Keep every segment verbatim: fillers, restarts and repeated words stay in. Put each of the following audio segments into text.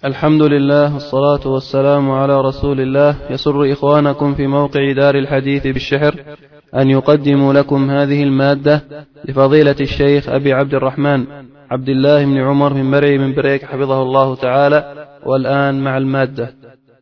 الحمد لله والصلاة والسلام على رسول الله. يسر إخوانكم في موقع دار الحديث بالشحر أن يقدموا لكم هذه المادة لفضيلة الشيخ أبي عبد الرحمن عبد الله بن عمر بن مرعي من بريك حفظه الله تعالى. والآن مع المادة.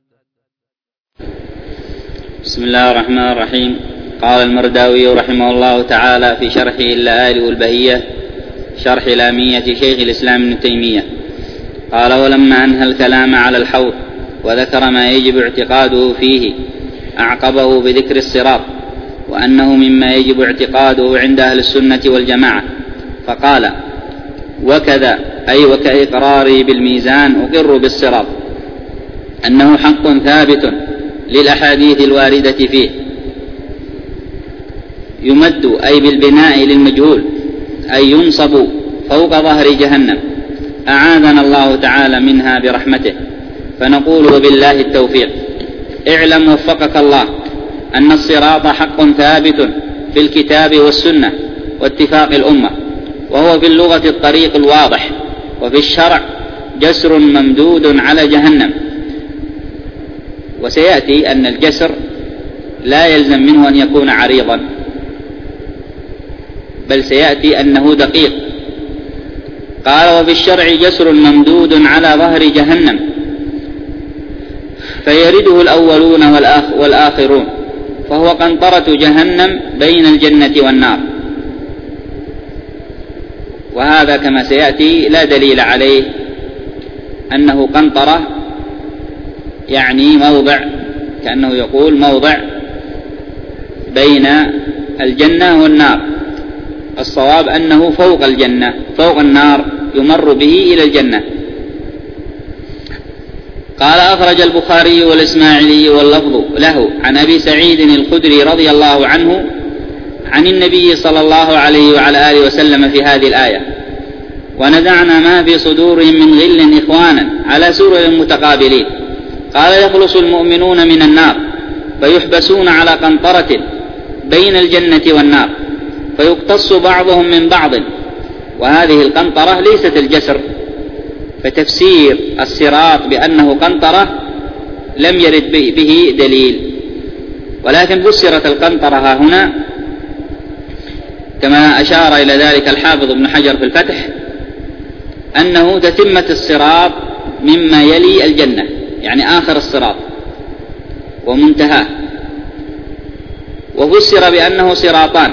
بسم الله الرحمن الرحيم. قال المرداوي رحمه الله تعالى في شرحه اللآلئ والبهية شرح لامية شيخ الإسلام ابن تيمية قال: ولما أنهى الكلام على الحوض وذكر ما يجب اعتقاده فيه أعقبه بذكر الصراط وأنه مما يجب اعتقاده عند أهل السنة والجماعة، فقال: وكذا أي وكإقراري بالميزان أقر بالصراط أنه حق ثابت للأحاديث الواردة فيه، يمد أي بالبناء للمجهول أي ينصب فوق ظهر جهنم، أعاذنا الله تعالى منها برحمته، فنقول وبالله التوفيق. اعلم وفقك الله أن الصراط حق ثابت في الكتاب والسنة واتفاق الأمة، وهو في اللغة الطريق الواضح، وفي الشرع جسر ممدود على جهنم. وسيأتي أن الجسر لا يلزم منه أن يكون عريضا، بل سيأتي أنه دقيق. قال: وفي الشرع جسر ممدود على ظهر جهنم فيرده الأولون والآخرون، فهو قنطرة جهنم بين الجنة والنار. وهذا كما سيأتي لا دليل عليه أنه قنطرة، يعني موضع، كأنه يقول موضع بين الجنة والنار. الصواب أنه فوق الجنة فوق النار يمر به إلى الجنة. قال: أخرج البخاري والإسماعيلي واللفظ له عن أبي سعيد الخدري رضي الله عنه عن النبي صلى الله عليه وعلى آله وسلم في هذه الآية: ونزعنا ما في صدورهم من غل إخوانا على سرر متقابلين. قال: يخلص المؤمنون من النار فيحبسون على قنطرة بين الجنة والنار فيقتص بعضهم من بعض. وهذه القنطرة ليست الجسر، فتفسير الصراط بأنه قنطرة لم يرد به دليل، ولكن فسرت القنطرة هنا كما أشار إلى ذلك الحافظ ابن حجر في الفتح، أنه تتمة الصراط مما يلي الجنة، يعني آخر الصراط ومنتهاه. وفسر بأنه صراطان،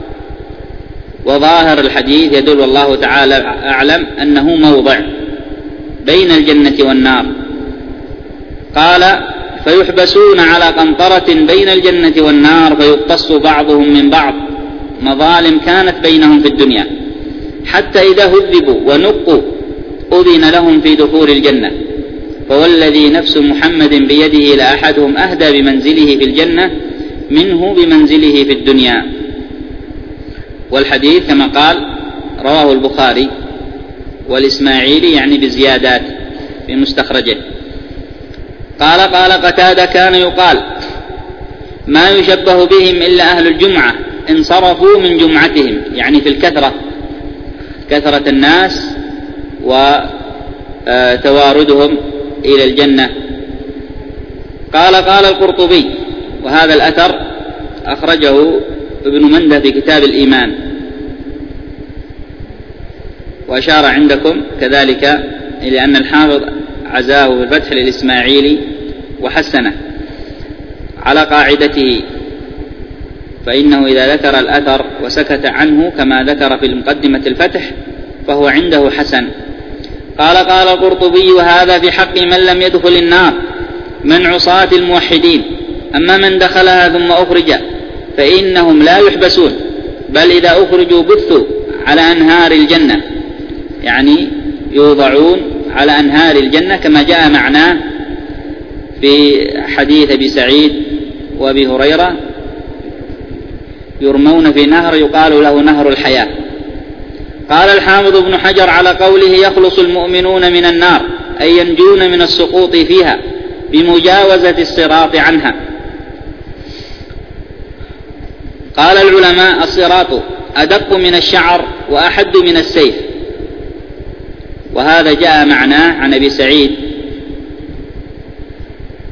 وظاهر الحديث يدل والله تعالى أعلم أنه موضع بين الجنة والنار. قال: فيحبسون على قنطرة بين الجنة والنار فيقتص بعضهم من بعض مظالم كانت بينهم في الدنيا، حتى إذا هذبوا ونقوا أذن لهم في دخول الجنة. فوالذي نفس محمد بيده لأحدهم أهدى بمنزله في الجنة منه بمنزله في الدنيا. والحديث كما قال رواه البخاري والإسماعيلي، يعني بزيادات في مستخرجه. قال: قال قتادة: كان يقال ما يشبه بهم إلا أهل الجمعة انصرفوا من جمعتهم، يعني في الكثرة، كثرة الناس وتواردهم إلى الجنة. قال: قال القرطبي، وهذا الأثر أخرجه ابن منده في كتاب الإيمان، وأشار عندكم كذلك إلى أن الحافظ عزاه في الفتح للإسماعيلي وحسنه على قاعدته، فإنه إذا ذكر الأثر وسكت عنه كما ذكر في مقدمة الفتح فهو عنده حسن. قال: قال القرطبي: وهذا في حق من لم يدخل النار من عصاة الموحدين، أما من دخلها ثم أخرج فإنهم لا يحبسون، بل إذا أخرجوا بثوا على أنهار الجنة، يعني يوضعون على أنهار الجنة كما جاء معناه في حديث أبي سعيد وأبي هريرة: يرمون في نهر يقال له نهر الحياة. قال الحافظ ابن حجر على قوله: يخلص المؤمنون من النار أي ينجون من السقوط فيها بمجاوزة الصراط عنها. قال العلماء: الصراط أدق من الشعر وأحد من السيف، وهذا جاء معناه عن أبي سعيد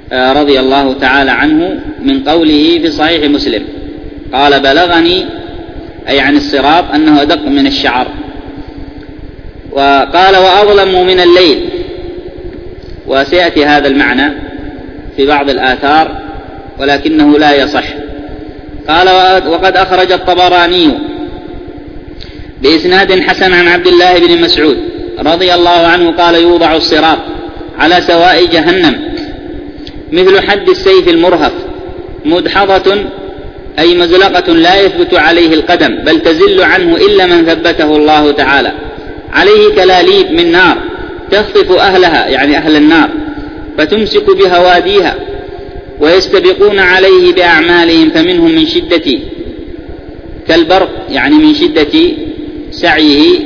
رضي الله تعالى عنه من قوله في صحيح مسلم قال بلغني أي عن الصراط أنه أدق من الشعر. وقال وأظلم من الليل، وسيأتي هذا المعنى في بعض الآثار ولكنه لا يصح. قال وقد أخرج الطبراني بإسناد حسن عن عبد الله بن مسعود رضي الله عنه قال يوضع الصراط على سواء جهنم مثل حد السيف المرهف مدحضة أي مزلقة لا يثبت عليه القدم بل تزل عنه إلا من ثبته الله تعالى، عليه كلاليب من نار تخطف أهلها يعني أهل النار فتمسك بهواديها ويستبقون عليه بأعمالهم فمنهم من شدة كالبرق يعني من شدة سعيه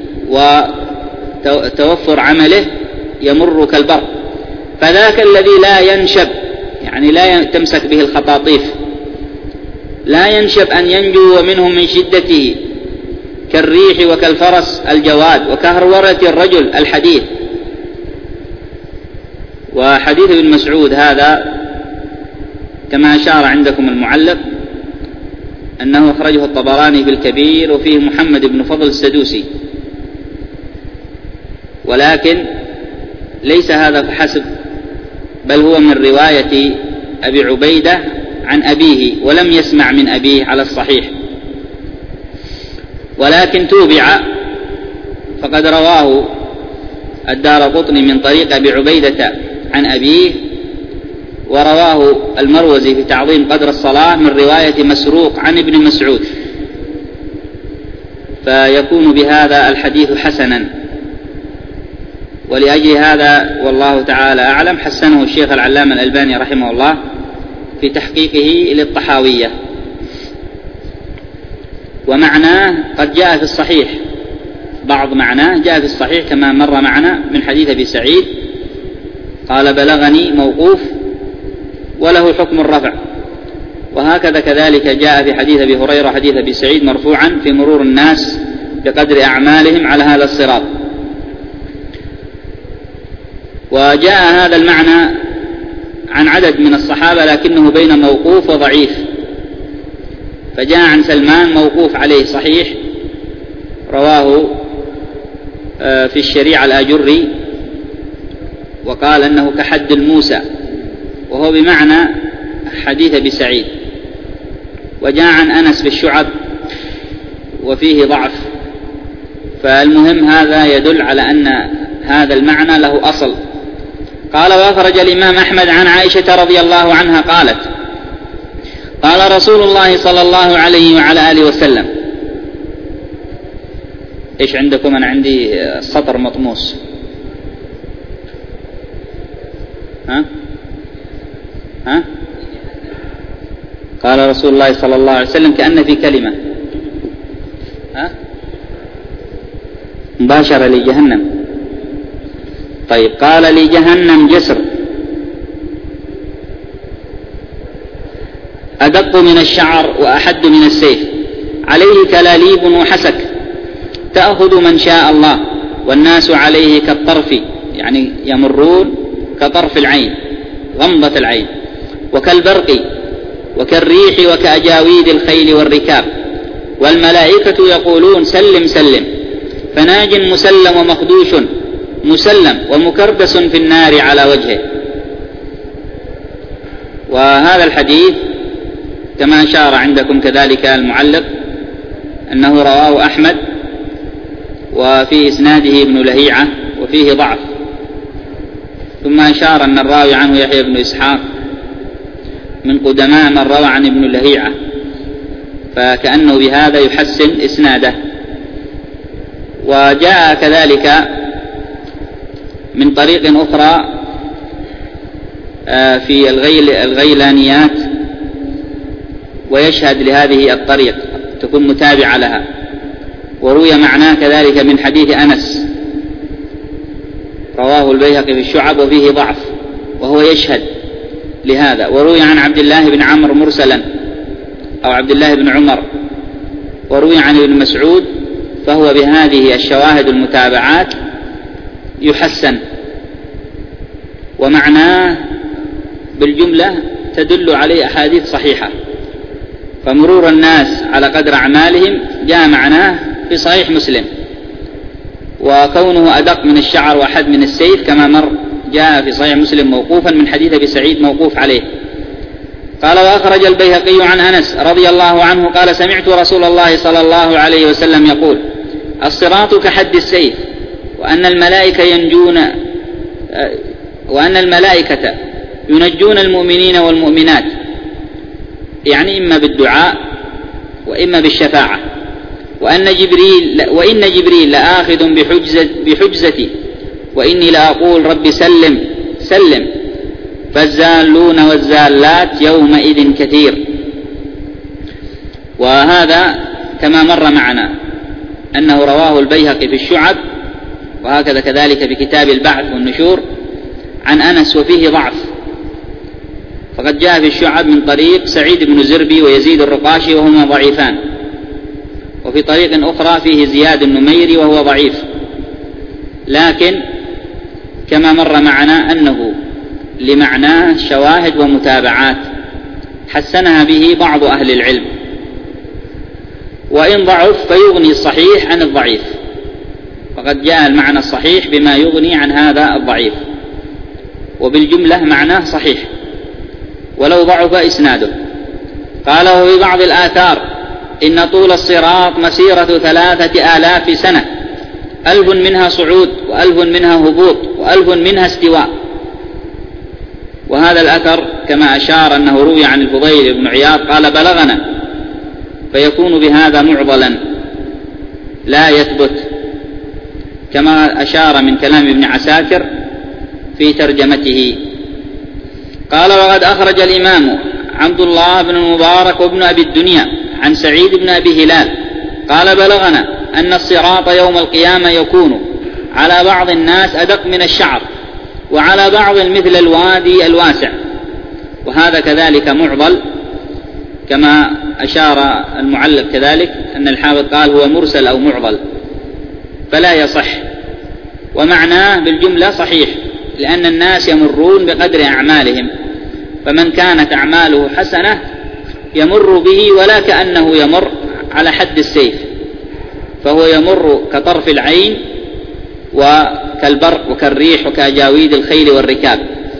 وتوفر عمله يمر كالبرق، فذاك الذي لا ينشب يعني لا تمسك به الخطاطيف لا ينشب أن ينجو ومنهم من شدته كالريح وكالفرس الجواد وكهرورة الرجل الحديث. وحديث ابن مسعود هذا كما أشار عندكم المعلق أنه أخرجه الطبراني في الكبير وفيه محمد بن فضل السدوسي، ولكن ليس هذا فحسب بل هو من رواية أبي عبيدة عن أبيه ولم يسمع من أبيه على الصحيح، ولكن توبع فقد رواه الدارقطني من طريق أبي عبيدة عن أبيه، ورواه المروزي في تعظيم قدر الصلاة من رواية مسروق عن ابن مسعود، فيكون بهذا الحديث حسنا. ولأجل هذا والله تعالى أعلم حسنه الشيخ العلامة الألباني رحمه الله في تحقيقه للطحاوية. ومعناه قد جاء في الصحيح، بعض معناه جاء في الصحيح كما مر معنا من حديث أبي سعيد قال بلغني موقوف وله حكم الرفع، وهكذا كذلك جاء في حديث أبي هريرة حديث أبي سعيد مرفوعا في مرور الناس بقدر أعمالهم على هذا الصراط. وجاء هذا المعنى عن عدد من الصحابة لكنه بين موقوف وضعيف، فجاء عن سلمان موقوف عليه صحيح رواه في الشريعة الآجري وقال أنه كحد الموسى وهو بمعنى حديث أبي سعيد. وجاء عن أنس بالشعب وفيه ضعف، فالمهم هذا يدل على أن هذا المعنى له أصل. قال وأخرج الإمام أحمد عن عائشة رضي الله عنها قالت قال رسول الله صلى الله عليه وعلى آله وسلم. إيش عندكم؟ أنا عندي السطر مطموس. ها؟ ها؟ قال رسول الله صلى الله عليه وسلم كأن في كلمة ها؟ مباشرة لجهنم. طيب قال لجهنم جسر أدق من الشعر وأحد من السيف عليه كلاليب وحسك تأخذ من شاء الله والناس عليه كالطرف يعني يمرون كطرف العين غمضة العين وكالبرق وكالريح وكأجاويد الخيل والركاب والملائكة يقولون سلم سلم فناج مسلم ومخدوش مسلم ومكردس في النار على وجهه. وهذا الحديث كما أشار عندكم كذلك المعلق أنه رواه أحمد وفي إسناده ابن لهيعة وفيه ضعف، ثم أشار أن الراوي عنه يحيى بن إسحاق من قدماء من روى عن ابن لهيعة، فكأنه بهذا يحسن إسناده. وجاء كذلك من طريق أخرى في الغيل الغيلانيات ويشهد لهذه الطريق تكون متابعة لها، وروي معناه كذلك من حديث أنس رواه البيهقي في الشعب وفيه ضعف وهو يشهد لهذا. وروي عن عبد الله بن عمرو مرسلا أو عبد الله بن عمر، وروي عن ابن مسعود، فهو بهذه الشواهد المتابعات يحسن. ومعناه بالجملة تدل عليه أحاديث صحيحة، فمرور الناس على قدر أعمالهم جاء معناه في صحيح مسلم، وكونه أدق من الشعر وأحد من السيف كما مر جاء في صحيح مسلم موقوفا من حديث أبي سعيد موقوف عليه. قال: وأخرج البيهقي عن أنس رضي الله عنه قال: سمعت رسول الله صلى الله عليه وسلم يقول: الصراط كحد السيف، وأن الملائكة ينجون وأن الملائكة ينجون المؤمنين والمؤمنات، يعني إما بالدعاء وإما بالشفاعة، وأن جبريل وإن جبريل لآخذ بحجزة بحجزتي، وإني لأقول: رب سلم سلم، فالزالون والزالات يومئذ كثير. وهذا كما مر معنا أنه رواه البيهقي في الشعب، وهكذا كذلك في كتاب البعث والنشور عن أنس، وفيه ضعف، فقد جاء في الشعب من طريق سعيد بن زربي ويزيد الرقاشي وهما ضعيفان، وفي طريق أخرى فيه زياد النميري وهو ضعيف، لكن كما مر معنا أنه لمعناه شواهد ومتابعات حسنها به بعض أهل العلم، وإن ضعف فيغني الصحيح عن الضعيف، فقد جاء المعنى الصحيح بما يغني عن هذا الضعيف، وبالجملة معناه صحيح ولو ضعف إسناده. قال: وفي بعض الآثار: إن طول الصراط مسيرة ثلاثة آلاف سنة، ألف منها صعود وألف منها هبوط وألف منها استواء. وهذا الأثر كما أشار أنه روي عن الفضيل بن عياض قال: بلغنا، فيكون بهذا معضلا لا يثبت، كما أشار من كلام ابن عساكر في ترجمته. قال: وقد أخرج الإمام عبد الله بن المبارك وابن أبي الدنيا عن سعيد بن أبي هلال قال: بلغنا أن الصراط يوم القيامة يكون على بعض الناس أدق من الشعر، وعلى بعض مثل الوادي الواسع. وهذا كذلك معضل، كما أشار المعلق كذلك أن الحافظ قال هو مرسل أو معضل، فلا يصح، ومعناه بالجملة صحيح، لأن الناس يمرون بقدر أعمالهم، فمن كانت أعماله حسنة يمر به ولا كأنه يمر على حد السيف، فهو يمر كطرف العين وكالبرق وكالريح وكأجاويد الخيل والركاب.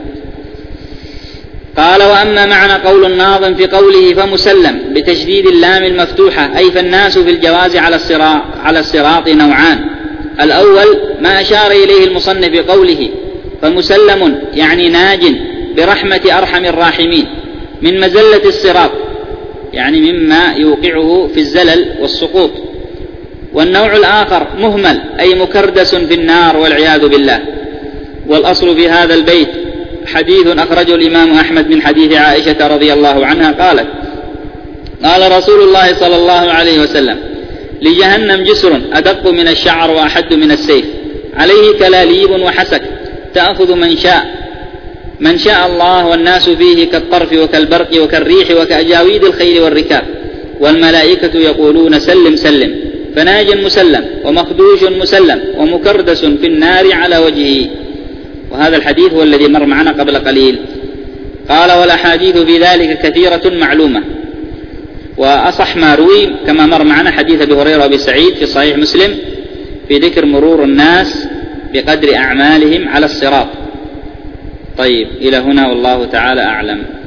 قال: وأما معنى قول الناظم في قوله فمسلم بتشديد اللام المفتوحة، أي فالناس في الجواز على الصراط, على الصراط نوعان: الأول ما أشار إليه المصنف بقوله فمسلم، يعني ناج برحمة أرحم الراحمين من مزلة الصراط، يعني مما يوقعه في الزلل والسقوط. والنوع الآخر مهمل، أي مكردس في النار والعياذ بالله. والأصل في هذا البيت حديث أخرجه الإمام أحمد من حديث عائشة رضي الله عنها قالت: قال رسول الله صلى الله عليه وسلم: لجهنم جسر أدق من الشعر وأحد من السيف، عليه كلاليب وحسك، تأخذ من شاء من شاء الله، والناس فيه كالطرف وكالبرق وكالريح وكأجاويد الخيل والركاب، والملائكة يقولون سلم سلم، فناج مسلم ومخدوش مسلم ومكردس في النار على وجهه. وهذا الحديث هو الذي مر معنا قبل قليل. قال: والأحاديث في ذلك كثيرة معلومة، وأصح ما روي كما مر معنا حديث أبي هريرة وأبي سعيد في صحيح مسلم في ذكر مرور الناس بقدر أعمالهم على الصراط. طيب، إلى هنا والله تعالى أعلم.